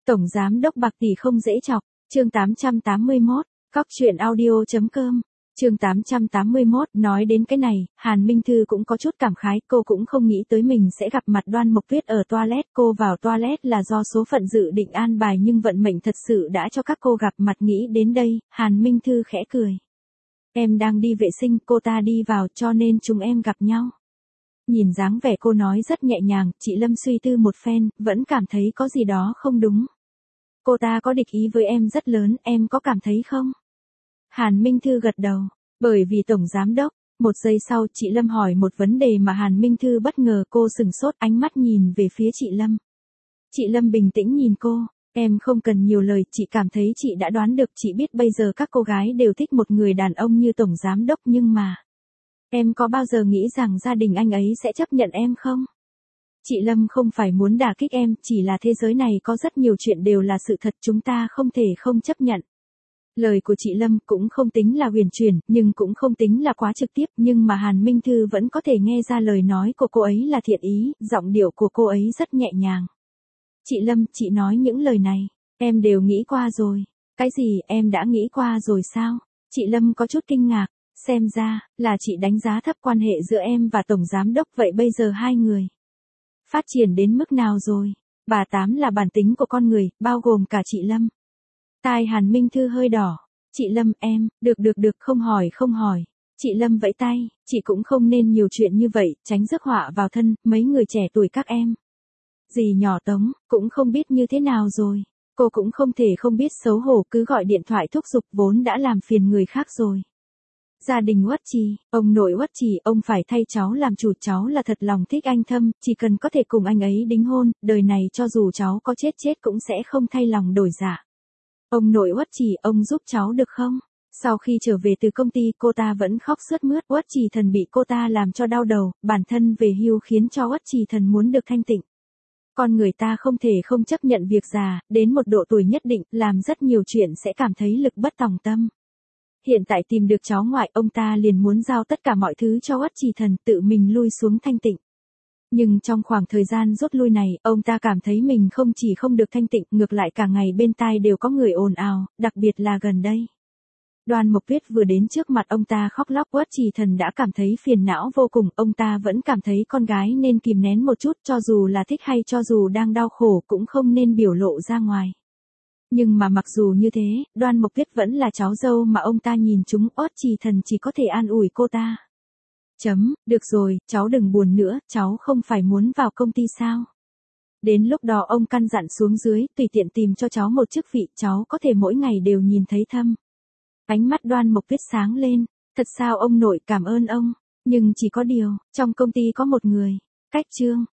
Tổng giám đốc bạc tỷ không dễ chọc, chương 881, cóc truyện audio.com. Chương 881, nói đến cái này, Hàn Minh Thư cũng có chút cảm khái, cô cũng không nghĩ tới mình sẽ gặp mặt Đoan Mộc Tuyết ở toilet, cô vào toilet là do số phận dự định an bài nhưng vận mệnh thật sự đã cho các cô gặp mặt. Nghĩ đến đây, Hàn Minh Thư khẽ cười. Em đang đi vệ sinh, cô ta đi vào cho nên chúng em gặp nhau. Nhìn dáng vẻ cô nói rất nhẹ nhàng, chị Lâm suy tư một phen, vẫn cảm thấy có gì đó không đúng. Cô ta có địch ý với em rất lớn, em có cảm thấy không? Hàn Minh Thư gật đầu, bởi vì Tổng Giám Đốc. Một giây sau chị Lâm hỏi một vấn đề mà Hàn Minh Thư bất ngờ, cô sừng sốt ánh mắt nhìn về phía chị Lâm. Chị Lâm bình tĩnh nhìn cô, em không cần nhiều lời, chị cảm thấy chị đã đoán được, chị biết bây giờ các cô gái đều thích một người đàn ông như Tổng Giám Đốc nhưng mà... Em có bao giờ nghĩ rằng gia đình anh ấy sẽ chấp nhận em không? Chị Lâm không phải muốn đả kích em, chỉ là thế giới này có rất nhiều chuyện đều là sự thật, chúng ta không thể không chấp nhận. Lời của chị Lâm cũng không tính là huyền chuyển, nhưng cũng không tính là quá trực tiếp, nhưng mà Hàn Minh Thư vẫn có thể nghe ra lời nói của cô ấy là thiện ý, giọng điệu của cô ấy rất nhẹ nhàng. Chị Lâm, chị nói những lời này, em đều nghĩ qua rồi. Cái gì, em đã nghĩ qua rồi sao? Chị Lâm có chút kinh ngạc, xem ra, là chị đánh giá thấp quan hệ giữa em và Tổng Giám Đốc, vậy bây giờ hai người phát triển đến mức nào rồi? Bà Tám là bản tính của con người, bao gồm cả chị Lâm. Tai Hàn Minh Thư hơi đỏ. Chị Lâm, em, được, không hỏi. Chị Lâm vẫy tay, chị cũng không nên nhiều chuyện như vậy, tránh rước họa vào thân, mấy người trẻ tuổi các em. Dì nhỏ Tống, cũng không biết như thế nào rồi. Cô cũng không thể không biết xấu hổ, cứ gọi điện thoại thúc giục vốn đã làm phiền người khác rồi. Gia đình Uất Trì, ông nội Uất Trì, ông phải thay cháu làm chủ, cháu là thật lòng thích anh Thâm, chỉ cần có thể cùng anh ấy đính hôn, đời này cho dù cháu có chết cũng sẽ không thay lòng đổi dạ. Ông nội Uất Trì, ông giúp cháu được không? Sau khi trở về từ công ty, cô ta vẫn khóc sướt mướt, Uất Trì Thần bị cô ta làm cho đau đầu, bản thân về hưu khiến cho Uất Trì Thần muốn được thanh tịnh. Con người ta không thể không chấp nhận việc già, đến một độ tuổi nhất định, làm rất nhiều chuyện sẽ cảm thấy lực bất tòng tâm. Hiện tại tìm được cháu ngoại, ông ta liền muốn giao tất cả mọi thứ cho Uất Trì Thần, tự mình lui xuống thanh tịnh. Nhưng trong khoảng thời gian rút lui này, ông ta cảm thấy mình không chỉ không được thanh tịnh, ngược lại cả ngày bên tai đều có người ồn ào, đặc biệt là gần đây. Đoan Mộc Tuyết vừa đến trước mặt ông ta khóc lóc, Uất Trì Thần đã cảm thấy phiền não vô cùng, ông ta vẫn cảm thấy con gái nên kìm nén một chút, cho dù là thích hay cho dù đang đau khổ cũng không nên biểu lộ ra ngoài. Nhưng mà mặc dù như thế, Đoan Mộc Tuyết vẫn là cháu dâu mà ông ta nhìn chúng, Uất Trì Thần chỉ có thể an ủi cô ta. Được rồi, cháu đừng buồn nữa, cháu không phải muốn vào công ty sao? Đến lúc đó ông căn dặn xuống dưới, tùy tiện tìm cho cháu một chức vị, cháu có thể mỗi ngày đều nhìn thấy Thâm. Ánh mắt Đoan Mộc Tuyết sáng lên, thật sao ông nội, cảm ơn ông, nhưng chỉ có điều, trong công ty có một người, Cách Trương,